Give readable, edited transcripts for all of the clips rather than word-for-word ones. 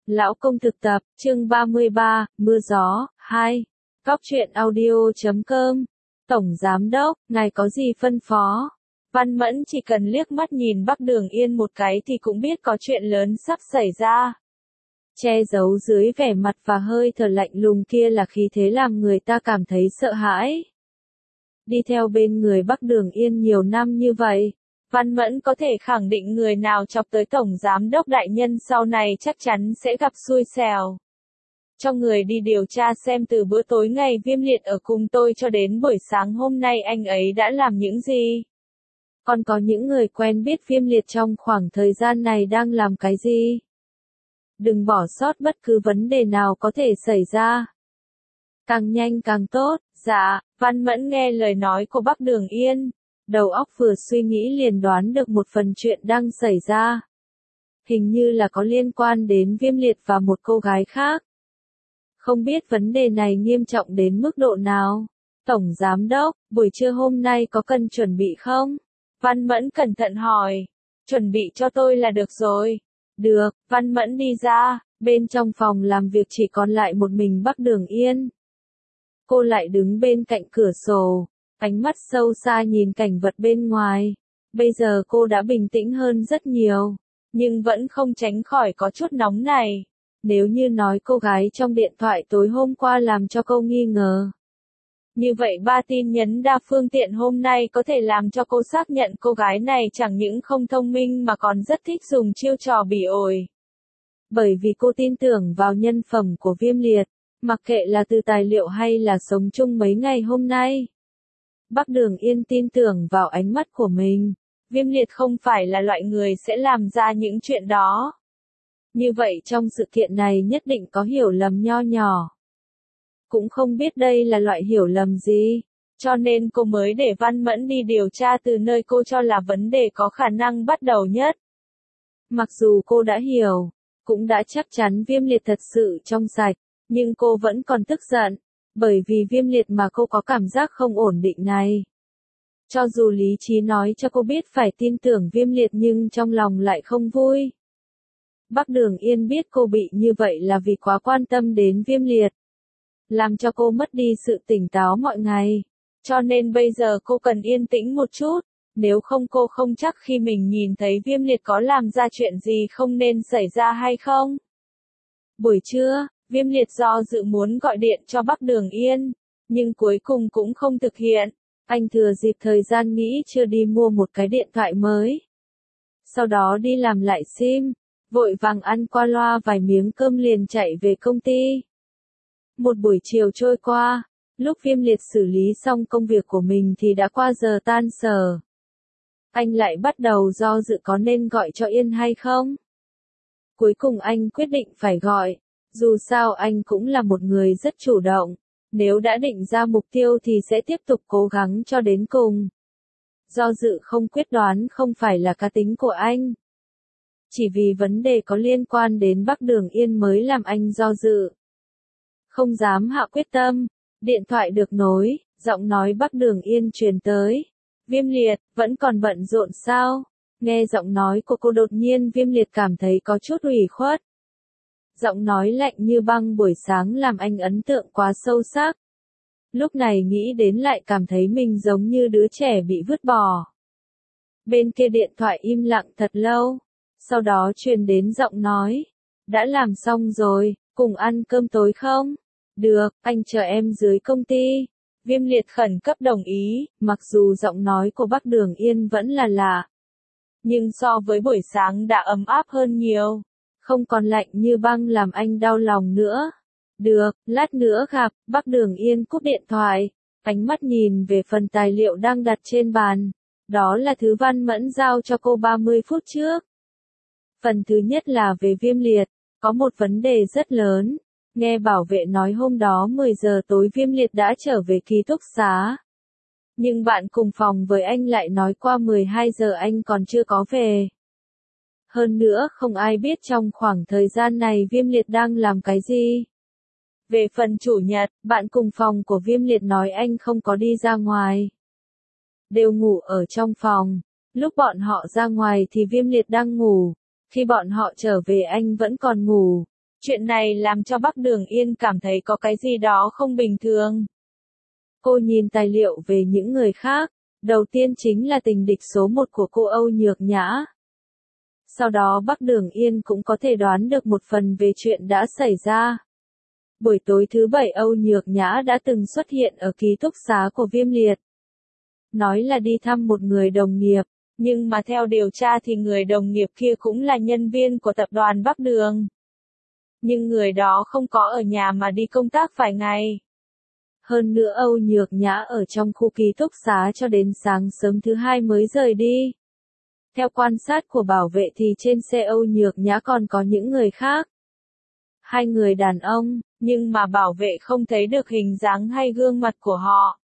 Lão công thực tập, chương 33, mưa gió, 2. Góc truyện audio.com. Tổng Giám Đốc, ngài có gì phân phó? Văn Mẫn chỉ cần liếc mắt nhìn Bắc Đường Yên một cái thì cũng biết có chuyện lớn sắp xảy ra. Che giấu dưới vẻ mặt và hơi thở lạnh lùng kia là khí thế làm người ta cảm thấy sợ hãi. Đi theo bên người Bắc Đường Yên nhiều năm như vậy, Văn Mẫn có thể khẳng định người nào chọc tới Tổng Giám Đốc đại nhân sau này chắc chắn sẽ gặp xui xẻo. Cho người đi điều tra xem từ bữa tối ngày Viêm Liệt ở cùng tôi cho đến buổi sáng hôm nay anh ấy đã làm những gì. Còn có những người quen biết Viêm Liệt trong khoảng thời gian này đang làm cái gì. Đừng bỏ sót bất cứ vấn đề nào có thể xảy ra. Càng nhanh càng tốt. Dạ, Văn Mẫn nghe lời nói của Bắc Đường Yên. Đầu óc vừa suy nghĩ liền đoán được một phần chuyện đang xảy ra. Hình như là có liên quan đến Viêm Liệt và một cô gái khác. Không biết vấn đề này nghiêm trọng đến mức độ nào. Tổng Giám Đốc, buổi trưa hôm nay có cần chuẩn bị không? Văn Mẫn cẩn thận hỏi. Chuẩn bị cho tôi là được rồi. Được, Văn Mẫn đi ra, bên trong phòng làm việc chỉ còn lại một mình Bắc Đường Yên. Cô lại đứng bên cạnh cửa sổ, ánh mắt sâu xa nhìn cảnh vật bên ngoài. Bây giờ cô đã bình tĩnh hơn rất nhiều, nhưng vẫn không tránh khỏi có chút nóng này. Nếu như nói cô gái trong điện thoại tối hôm qua làm cho cô nghi ngờ. Như vậy 3 tin nhắn đa phương tiện hôm nay có thể làm cho cô xác nhận cô gái này chẳng những không thông minh mà còn rất thích dùng chiêu trò bỉ ổi. Bởi vì cô tin tưởng vào nhân phẩm của Viêm Liệt, mặc kệ là từ tài liệu hay là sống chung mấy ngày hôm nay. Bắc Đường Yên tin tưởng vào ánh mắt của mình. Viêm Liệt không phải là loại người sẽ làm ra những chuyện đó. Như vậy trong sự kiện này nhất định có hiểu lầm nho nhỏ. Cũng không biết đây là loại hiểu lầm gì, cho nên cô mới để Văn Mẫn đi điều tra từ nơi cô cho là vấn đề có khả năng bắt đầu nhất. Mặc dù cô đã hiểu, cũng đã chắc chắn Viêm Liệt thật sự trong sạch, nhưng cô vẫn còn tức giận, bởi vì Viêm Liệt mà cô có cảm giác không ổn định này. Cho dù lý trí nói cho cô biết phải tin tưởng Viêm Liệt nhưng trong lòng lại không vui. Bắc Đường Yên biết cô bị như vậy là vì quá quan tâm đến Viêm Liệt, làm cho cô mất đi sự tỉnh táo mọi ngày. Cho nên bây giờ cô cần yên tĩnh một chút, nếu không cô không chắc khi mình nhìn thấy Viêm Liệt có làm ra chuyện gì không nên xảy ra hay không. Buổi trưa, Viêm Liệt do dự muốn gọi điện cho Bắc Đường Yên, nhưng cuối cùng cũng không thực hiện. Anh thừa dịp thời gian nghỉ trưa đi mua một cái điện thoại mới. Sau đó đi làm lại sim, vội vàng ăn qua loa vài miếng cơm liền chạy về công ty. Một buổi chiều trôi qua, lúc Viêm Liệt xử lý xong công việc của mình thì đã qua giờ tan sở. Anh lại bắt đầu do dự có nên gọi cho Yên hay không. Cuối cùng anh quyết định phải gọi, dù sao anh cũng là một người rất chủ động, nếu đã định ra mục tiêu thì sẽ tiếp tục cố gắng cho đến cùng. Do dự không quyết đoán không phải là cá tính của anh. Chỉ vì vấn đề có liên quan đến Bắc Đường Yên mới làm anh do dự. Không dám hạ quyết tâm, điện thoại được nối, giọng nói Bắc Đường Yên truyền tới. Viêm Liệt, vẫn còn bận rộn sao? Nghe giọng nói của cô đột nhiên Viêm Liệt cảm thấy có chút ủy khuất. Giọng nói lạnh như băng buổi sáng làm anh ấn tượng quá sâu sắc. Lúc này nghĩ đến lại cảm thấy mình giống như đứa trẻ bị vứt bỏ. Bên kia điện thoại im lặng thật lâu, sau đó truyền đến giọng nói. Đã làm xong rồi, cùng ăn cơm tối không? Được, anh chờ em dưới công ty. Viêm Liệt khẩn cấp đồng ý, mặc dù giọng nói của Bắc Đường Yên vẫn là lạ. Nhưng so với buổi sáng đã ấm áp hơn nhiều. Không còn lạnh như băng làm anh đau lòng nữa. Được, lát nữa gặp. Bắc Đường Yên cúp điện thoại, ánh mắt nhìn về phần tài liệu đang đặt trên bàn. Đó là thứ Văn Mẫn giao cho cô 30 phút trước. Phần thứ nhất là về Viêm Liệt, có một vấn đề rất lớn. Nghe bảo vệ nói hôm đó 10 giờ tối Viêm Liệt đã trở về ký túc xá. Nhưng bạn cùng phòng với anh lại nói qua 12 giờ anh còn chưa có về. Hơn nữa không ai biết trong khoảng thời gian này Viêm Liệt đang làm cái gì. Về phần chủ nhật, bạn cùng phòng của Viêm Liệt nói anh không có đi ra ngoài. Đều ngủ ở trong phòng. Lúc bọn họ ra ngoài thì Viêm Liệt đang ngủ. Khi bọn họ trở về anh vẫn còn ngủ. Chuyện này làm cho Bắc Đường Yên cảm thấy có cái gì đó không bình thường. Cô nhìn tài liệu về những người khác, đầu tiên chính là tình địch số 1 của cô Âu Nhược Nhã. Sau đó Bắc Đường Yên cũng có thể đoán được một phần về chuyện đã xảy ra. Buổi tối thứ Bảy Âu Nhược Nhã đã từng xuất hiện ở ký túc xá của Viêm Liệt. Nói là đi thăm một người đồng nghiệp, nhưng mà theo điều tra thì người đồng nghiệp kia cũng là nhân viên của tập đoàn Bắc Đường. Nhưng người đó không có ở nhà mà đi công tác vài ngày. Hơn nữa Âu Nhược Nhã ở trong khu ký túc xá cho đến sáng sớm thứ Hai mới rời đi. Theo quan sát của bảo vệ thì trên xe Âu Nhược Nhã còn có những người khác. 2 người đàn ông, nhưng mà bảo vệ không thấy được hình dáng hay gương mặt của họ.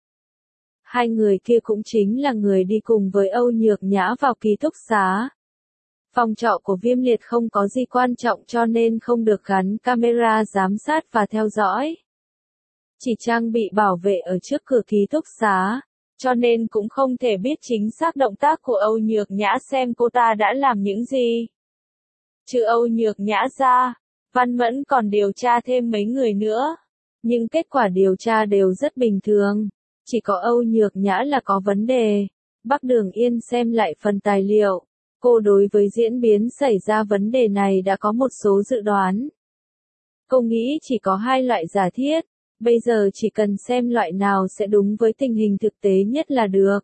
2 người kia cũng chính là người đi cùng với Âu Nhược Nhã vào ký túc xá. Phòng trọ của Viêm Liệt không có gì quan trọng cho nên không được gắn camera giám sát và theo dõi. Chỉ trang bị bảo vệ ở trước cửa ký túc xá, cho nên cũng không thể biết chính xác động tác của Âu Nhược Nhã xem cô ta đã làm những gì. Trừ Âu Nhược Nhã ra, Văn Mẫn còn điều tra thêm mấy người nữa. Nhưng kết quả điều tra đều rất bình thường. Chỉ có Âu Nhược Nhã là có vấn đề. Bắc Đường Yên xem lại phần tài liệu. Cô đối với diễn biến xảy ra vấn đề này đã có một số dự đoán. Cô nghĩ chỉ có 2 loại giả thiết. Bây giờ chỉ cần xem loại nào sẽ đúng với tình hình thực tế nhất là được.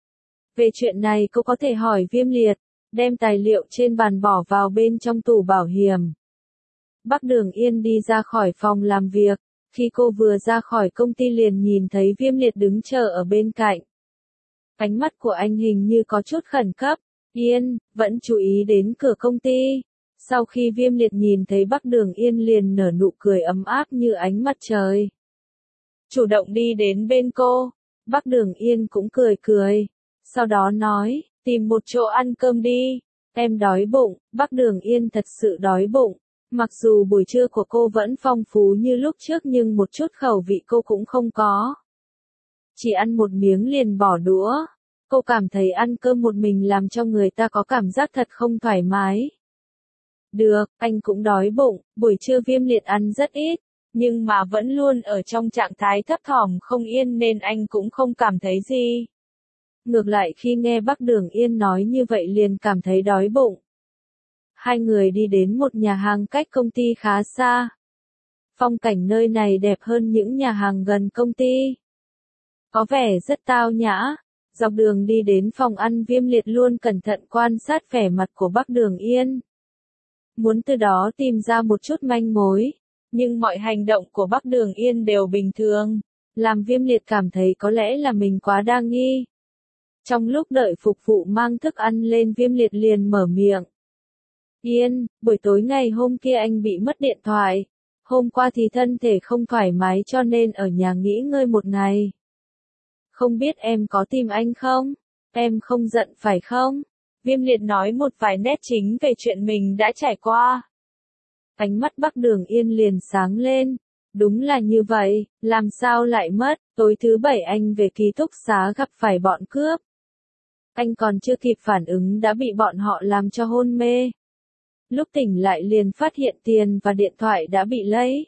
Về chuyện này cô có thể hỏi Viêm Liệt, đem tài liệu trên bàn bỏ vào bên trong tủ bảo hiểm. Bắc Đường Yên đi ra khỏi phòng làm việc, khi cô vừa ra khỏi công ty liền nhìn thấy Viêm Liệt đứng chờ ở bên cạnh. Ánh mắt của anh hình như có chút khẩn cấp, Yên, vẫn chú ý đến cửa công ty. Sau khi Viêm Liệt nhìn thấy Bắc Đường Yên liền nở nụ cười ấm áp như ánh mặt trời. Chủ động đi đến bên cô, Bắc Đường Yên cũng cười cười. Sau đó nói, tìm một chỗ ăn cơm đi, em đói bụng. Bắc Đường Yên thật sự đói bụng. Mặc dù buổi trưa của cô vẫn phong phú như lúc trước nhưng một chút khẩu vị cô cũng không có. Chỉ ăn một miếng liền bỏ đũa. Cô cảm thấy ăn cơm một mình làm cho người ta có cảm giác thật không thoải mái. Được, anh cũng đói bụng, buổi trưa Viêm Liệt ăn rất ít, nhưng mà vẫn luôn ở trong trạng thái thấp thỏm không yên nên anh cũng không cảm thấy gì. Ngược lại khi nghe Bắc Đường Yên nói như vậy liền cảm thấy đói bụng. 2 người đi đến một nhà hàng cách công ty khá xa. Phong cảnh nơi này đẹp hơn những nhà hàng gần công ty. Có vẻ rất tao nhã. Dọc đường đi đến phòng ăn Viêm Liệt luôn cẩn thận quan sát vẻ mặt của Bắc Đường Yên. Muốn từ đó tìm ra một chút manh mối. Nhưng mọi hành động của Bắc Đường Yên đều bình thường. Làm Viêm Liệt cảm thấy có lẽ là mình quá đa nghi. Trong lúc đợi phục vụ mang thức ăn lên Viêm Liệt liền mở miệng. Yên, buổi tối ngày hôm kia anh bị mất điện thoại. Hôm qua thì thân thể không thoải mái cho nên ở nhà nghỉ ngơi một ngày. Không biết em có tìm anh không? Em không giận phải không? Viêm Liệt nói một vài nét chính về chuyện mình đã trải qua. Ánh mắt Bắc Đường Yên liền sáng lên. Đúng là như vậy, làm sao lại mất, tối thứ Bảy anh về ký túc xá gặp phải bọn cướp. Anh còn chưa kịp phản ứng đã bị bọn họ làm cho hôn mê. Lúc tỉnh lại liền phát hiện tiền và điện thoại đã bị lấy.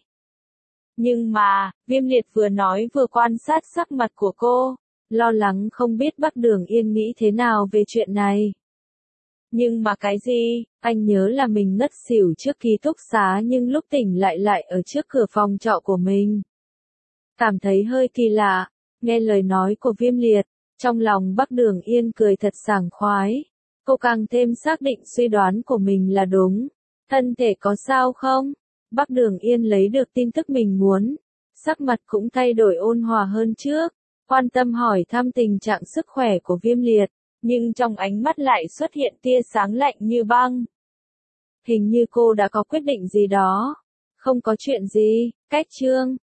Nhưng mà, Viêm Liệt vừa nói vừa quan sát sắc mặt của cô, lo lắng không biết Bắc Đường Yên nghĩ thế nào về chuyện này. Nhưng mà cái gì, anh nhớ là mình ngất xỉu trước ký túc xá nhưng lúc tỉnh lại ở trước cửa phòng trọ của mình. Cảm thấy hơi kỳ lạ, nghe lời nói của Viêm Liệt, trong lòng Bắc Đường Yên cười thật sảng khoái. Cô càng thêm xác định suy đoán của mình là đúng. Thân thể có sao không? Bắc Đường Yên lấy được tin tức mình muốn. Sắc mặt cũng thay đổi ôn hòa hơn trước. Quan tâm hỏi thăm tình trạng sức khỏe của Viêm Liệt. Nhưng trong ánh mắt lại xuất hiện tia sáng lạnh như băng. Hình như cô đã có quyết định gì đó. Không có chuyện gì, cách chương.